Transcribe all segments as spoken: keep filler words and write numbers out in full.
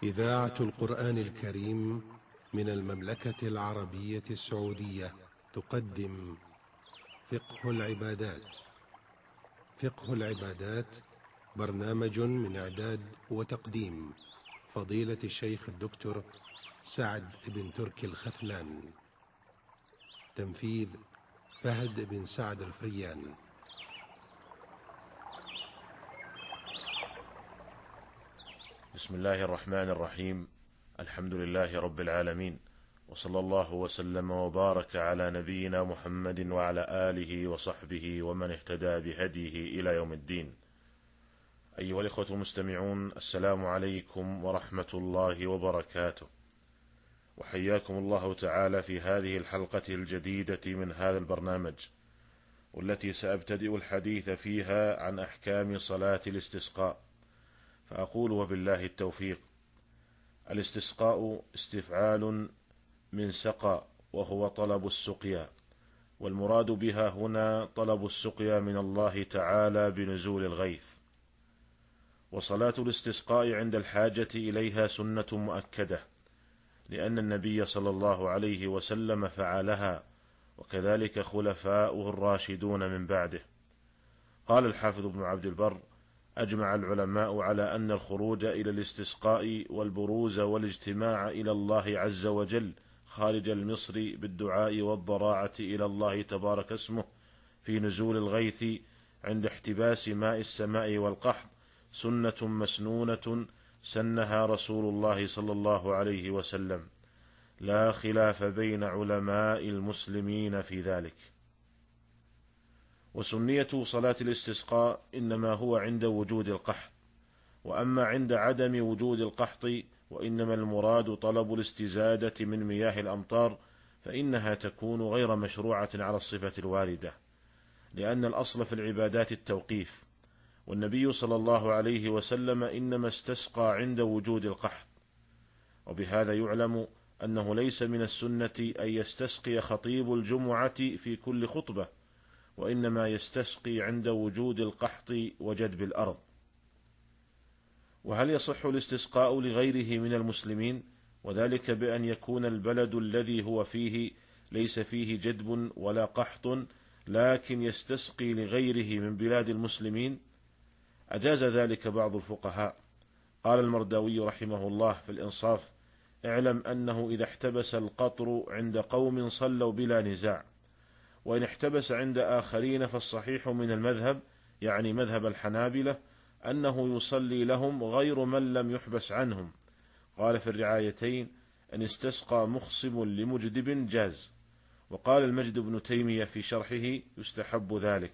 إذاعة القرآن الكريم من المملكة العربية السعودية تقدم فقه العبادات. فقه العبادات برنامج من إعداد وتقديم فضيلة الشيخ الدكتور سعد بن تركي الختلان. تنفيذ فهد بن سعد الفريان. بسم الله الرحمن الرحيم. الحمد لله رب العالمين، وصلى الله وسلم وبارك على نبينا محمد وعلى آله وصحبه ومن اهتدى بهديه إلى يوم الدين. أيها الإخوة المستمعون، السلام عليكم ورحمة الله وبركاته، وحياكم الله تعالى في هذه الحلقة الجديدة من هذا البرنامج، والتي سأبتدئ الحديث فيها عن أحكام صلاة الاستسقاء. فأقول وبالله التوفيق. الاستسقاء استفعال من سقى، وهو طلب السقيا، والمراد بها هنا طلب السقيا من الله تعالى بنزول الغيث. وصلاة الاستسقاء عند الحاجة إليها سنة مؤكدة، لأن النبي صلى الله عليه وسلم فعلها، وكذلك خلفاؤه الراشدون من بعده. قال الحافظ ابن عبد البر: أجمع العلماء على أن الخروج إلى الاستسقاء والبروز والاجتماع إلى الله عز وجل خارج المصر بالدعاء والضراعة إلى الله تبارك اسمه في نزول الغيث عند احتباس ماء السماء والقحط سنة مسنونة سنها رسول الله صلى الله عليه وسلم، لا خلاف بين علماء المسلمين في ذلك. وسنية صلاة الاستسقاء إنما هو عند وجود القحط، وأما عند عدم وجود القحط وإنما المراد طلب الاستزادة من مياه الأمطار، فإنها تكون غير مشروعة على الصفة الواردة، لأن الأصل في العبادات التوقيف، والنبي صلى الله عليه وسلم إنما استسقى عند وجود القحط. وبهذا يعلم أنه ليس من السنة أن يستسقي خطيب الجمعة في كل خطبة، وإنما يستسقي عند وجود القحط وجدب الأرض. وهل يصح الاستسقاء لغيره من المسلمين؟ وذلك بأن يكون البلد الذي هو فيه ليس فيه جدب ولا قحط، لكن يستسقي لغيره من بلاد المسلمين. أجاز ذلك بعض الفقهاء. قال المرداوي رحمه الله في الإنصاف: اعلم أنه إذا احتبس القطر عند قوم صلوا بلا نزاع، وإن احتبس عند آخرين فالصحيح من المذهب، يعني مذهب الحنابلة، أنه يصلي لهم غير من لم يحبس عنهم. قال في الرعايتين: أن استسقى مخصم لمجدب جاز. وقال المجد بن تيمية في شرحه: يستحب ذلك.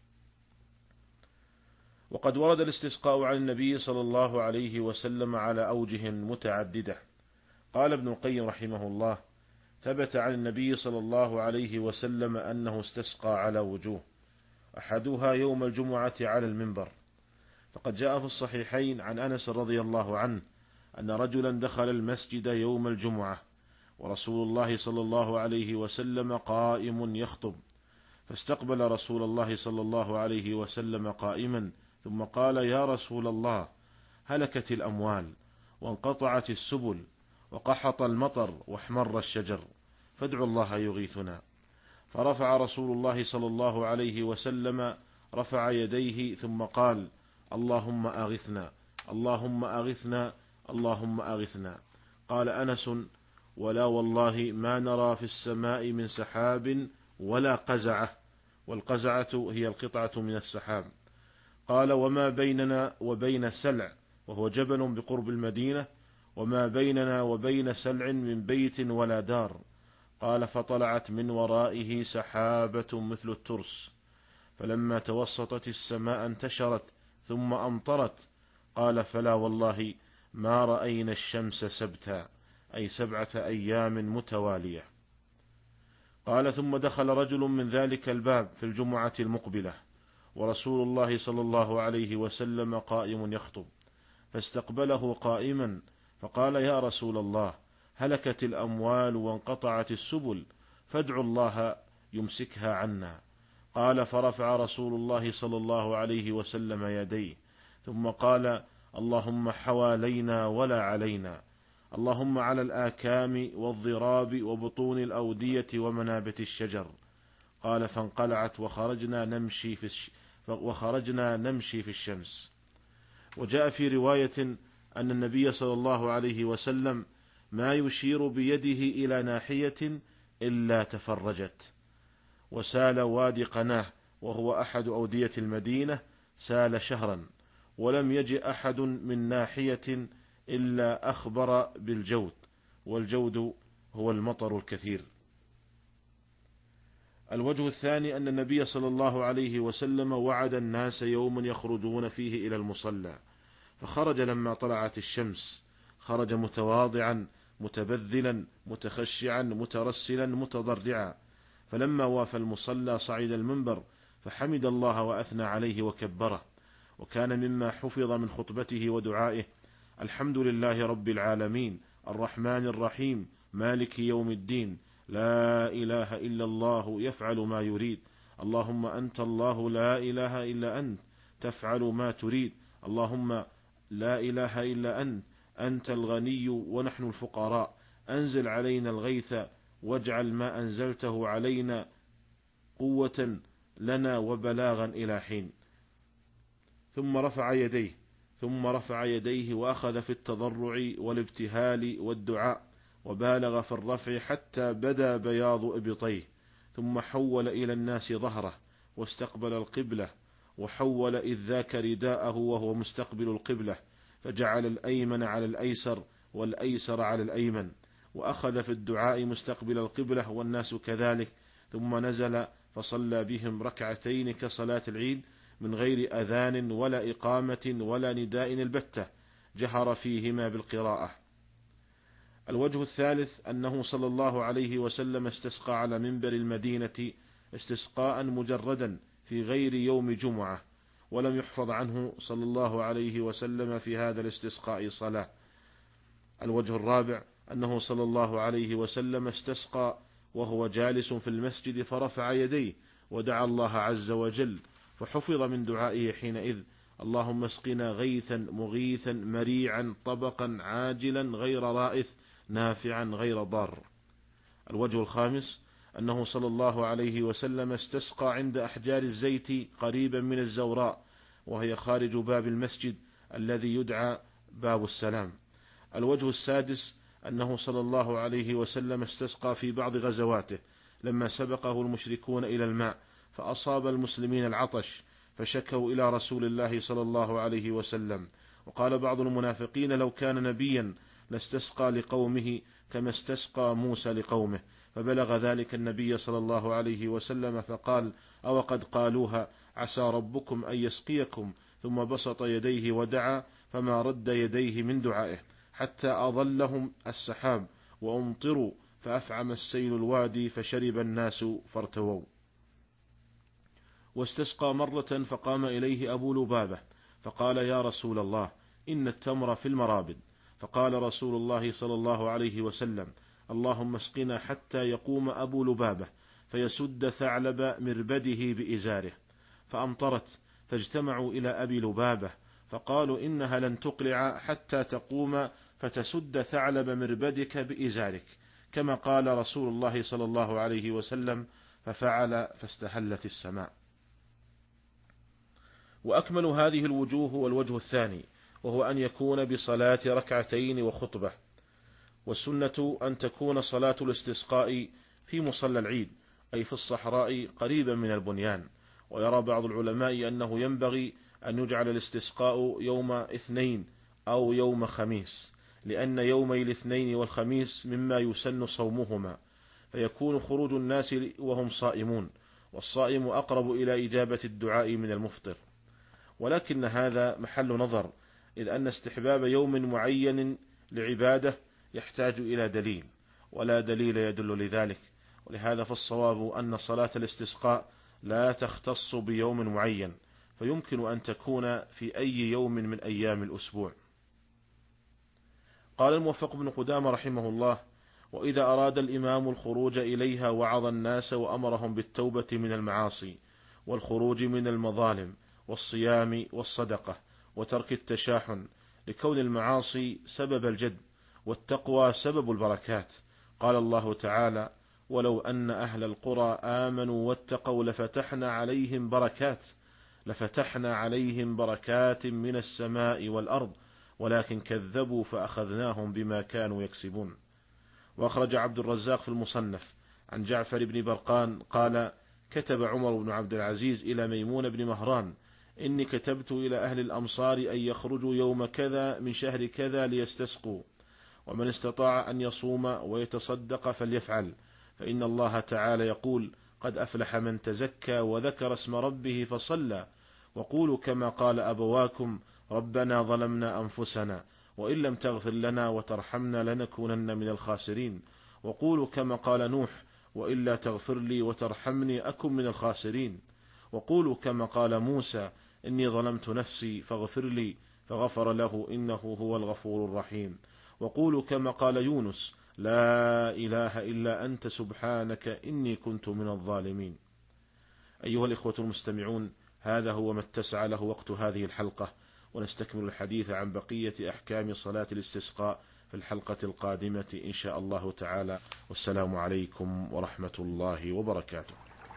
وقد ورد الاستسقاء عن النبي صلى الله عليه وسلم على أوجه متعددة. قال ابن القيم رحمه الله: ثبت عن النبي صلى الله عليه وسلم أنه استسقى على وجوه، أحدها يوم الجمعة على المنبر، فقد جاء في الصحيحين عن أنس رضي الله عنه أن رجلا دخل المسجد يوم الجمعة ورسول الله صلى الله عليه وسلم قائم يخطب، فاستقبل رسول الله صلى الله عليه وسلم قائما، ثم قال: يا رسول الله، هلكت الأموال وانقطعت السبل وقحط المطر واحمر الشجر، فادعوا الله يغيثنا. فرفع رسول الله صلى الله عليه وسلم رفع يديه ثم قال: اللهم أغثنا، اللهم أغثنا، اللهم أغثنا. قال أنس: ولا والله ما نرى في السماء من سحاب ولا قزعة، والقزعة هي القطعة من السحاب. قال: وما بيننا وبين سلع، وهو جبل بقرب المدينة، وما بيننا وبين سلع من بيت ولا دار. قال: فطلعت من ورائه سحابة مثل الترس، فلما توسطت السماء انتشرت ثم أمطرت. قال: فلا والله ما رأينا الشمس سبتا، أي سبعة أيام متوالية. قال: ثم دخل رجل من ذلك الباب في الجمعة المقبلة، ورسول الله صلى الله عليه وسلم قائم يخطب، فاستقبله قائما، فقال: يا رسول الله، هلكت الأموال وانقطعت السبل، فادعوا الله يمسكها عنا. قال: فرفع رسول الله صلى الله عليه وسلم يديه ثم قال: اللهم حوالينا ولا علينا، اللهم على الآكام والضراب وبطون الأودية ومنابت الشجر. قال فانقلعت وخرجنا نمشي في الش... وخرجنا نمشي في الشمس. وجاء في رواية أن النبي صلى الله عليه وسلم ما يشير بيده إلى ناحية إلا تفرجت. وسال وادي قناه وهو أحد أودية المدينة سال شهرا، ولم يجئ أحد من ناحية إلا أخبر بالجود، والجود هو المطر الكثير. الوجه الثاني أن النبي صلى الله عليه وسلم وعد الناس يوما يخرجون فيه إلى المصلى، فخرج لما طلعت الشمس، خرج متواضعا متبذلا متخشعا مترسلا متضرعا، فلما وافى المصلى صعد المنبر فحمد الله وأثنى عليه وكبره. وكان مما حفظ من خطبته ودعائه: الحمد لله رب العالمين الرحمن الرحيم مالك يوم الدين، لا إله إلا الله يفعل ما يريد، اللهم أنت الله لا إله إلا أنت تفعل ما تريد، اللهم لا إله إلا أنت أنت الغني ونحن الفقراء، أنزل علينا الغيث واجعل ما أنزلته علينا قوة لنا وبلاغا إلى حين. ثم رفع يديه ثم رفع يديه وأخذ في التضرع والابتهال والدعاء، وبالغ في الرفع حتى بدا بياض إبطيه، ثم حول إلى الناس ظهره واستقبل القبلة، وحول إذ ذاك رداءه وهو مستقبل القبلة، فجعل الأيمن على الأيسر والأيسر على الأيمن، وأخذ في الدعاء مستقبل القبلة والناس كذلك، ثم نزل فصلى بهم ركعتين كصلاة العيد من غير أذان ولا إقامة ولا نداء البتة، جهر فيهما بالقراءة. الوجه الثالث أنه صلى الله عليه وسلم استسقى على منبر المدينة استسقاء مجردا في غير يوم جمعة، ولم يحفظ عنه صلى الله عليه وسلم في هذا الاستسقاء صلاة. الوجه الرابع أنه صلى الله عليه وسلم استسقى وهو جالس في المسجد فرفع يديه ودعا الله عز وجل، فحفظ من دعائه حينئذ: اللهم اسقنا غيثا مغيثا مريعا طبقا عاجلا غير رائث نافعا غير ضار. الوجه الخامس أنه صلى الله عليه وسلم استسقى عند أحجار الزيت قريبا من الزوراء، وهي خارج باب المسجد الذي يدعى باب السلام. الوجه السادس أنه صلى الله عليه وسلم استسقى في بعض غزواته لما سبقه المشركون إلى الماء فأصاب المسلمين العطش، فشكوا إلى رسول الله صلى الله عليه وسلم. وقال بعض المنافقين: لو كان نبيا لاستسقى لقومه كما استسقى موسى لقومه، فبلغ ذلك النبي صلى الله عليه وسلم فقال: أو قد قالوها عسى ربكم أن يسقيكم، ثم بسط يديه ودعا فما رد يديه من دعائه حتى أظلهم السحاب وأمطروا، فأفعم السيل الوادي فشرب الناس فارتووا. واستسقى مرة فقام إليه أبو لبابة فقال: يا رسول الله إن التمر في المرابد. فقال رسول الله صلى الله عليه وسلم: اللهم اسقنا حتى يقوم أبو لبابة فيسد ثعلب مربده بإزاره. فأمطرت، فاجتمعوا إلى أبي لبابة فقالوا: إنها لن تقلع حتى تقوم فتسد ثعلب مربدك بإزارك، كما قال رسول الله صلى الله عليه وسلم، ففعل فاستهلت السماء. وأكمل هذه الوجوه والوجه الثاني، وهو أن يكون بصلاة ركعتين وخطبة. والسنة أن تكون صلاة الاستسقاء في مصلى العيد، أي في الصحراء قريبا من البنيان. ويرى بعض العلماء أنه ينبغي أن يجعل الاستسقاء يوم اثنين أو يوم خميس، لأن يومي الاثنين والخميس مما يسن صومهما، فيكون خروج الناس وهم صائمون، والصائم أقرب إلى إجابة الدعاء من المفطر. ولكن هذا محل نظر، إذ أن استحباب يوم معين لعبادة يحتاج إلى دليل، ولا دليل يدل لذلك. ولهذا فالصواب أن صلاة الاستسقاء لا تختص بيوم معين، فيمكن أن تكون في أي يوم من أيام الأسبوع. قال الموفق بن قدامة رحمه الله: وإذا أراد الإمام الخروج إليها وعظ الناس وأمرهم بالتوبة من المعاصي والخروج من المظالم والصيام والصدقة وترك التشاحن، لكون المعاصي سبب الجد، والتقوى سبب البركات. قال الله تعالى: ولو أن أهل القرى آمنوا واتقوا لفتحنا عليهم بركات لفتحنا عليهم بركات من السماء والأرض ولكن كذبوا فأخذناهم بما كانوا يكسبون. وأخرج عبد الرزاق في المصنف عن جعفر بن برقان قال: كتب عمر بن عبد العزيز إلى ميمون بن مهران: إني كتبت إلى أهل الأمصار أن يخرجوا يوم كذا من شهر كذا ليستسقوا، ومن استطاع أن يصوم ويتصدق فليفعل، فإن الله تعالى يقول: قد أفلح من تزكى وذكر اسم ربه فصلى. وقولوا كما قال أبواكم: ربنا ظلمنا أنفسنا وإن لم تغفر لنا وترحمنا لنكونن من الخاسرين. وقولوا كما قال نوح: وإلا تغفر لي وترحمني أكن من الخاسرين. وقولوا كما قال موسى: إني ظلمت نفسي فاغفر لي، فغفر له إنه هو الغفور الرحيم. وقولوا كما قال يونس: لا إله إلا أنت سبحانك إني كنت من الظالمين. أيها الإخوة المستمعون، هذا هو ما اتسع له وقت هذه الحلقة، ونستكمل الحديث عن بقية أحكام صلاة الاستسقاء في الحلقة القادمة إن شاء الله تعالى. والسلام عليكم ورحمة الله وبركاته.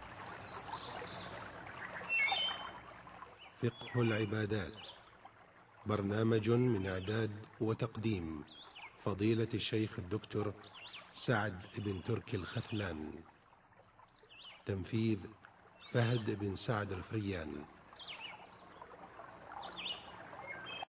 فقه العبادات، برنامج من إعداد وتقديم فضيلة الشيخ الدكتور سعد بن تركي الختلان، تنفيذ فهد بن سعد الفريان.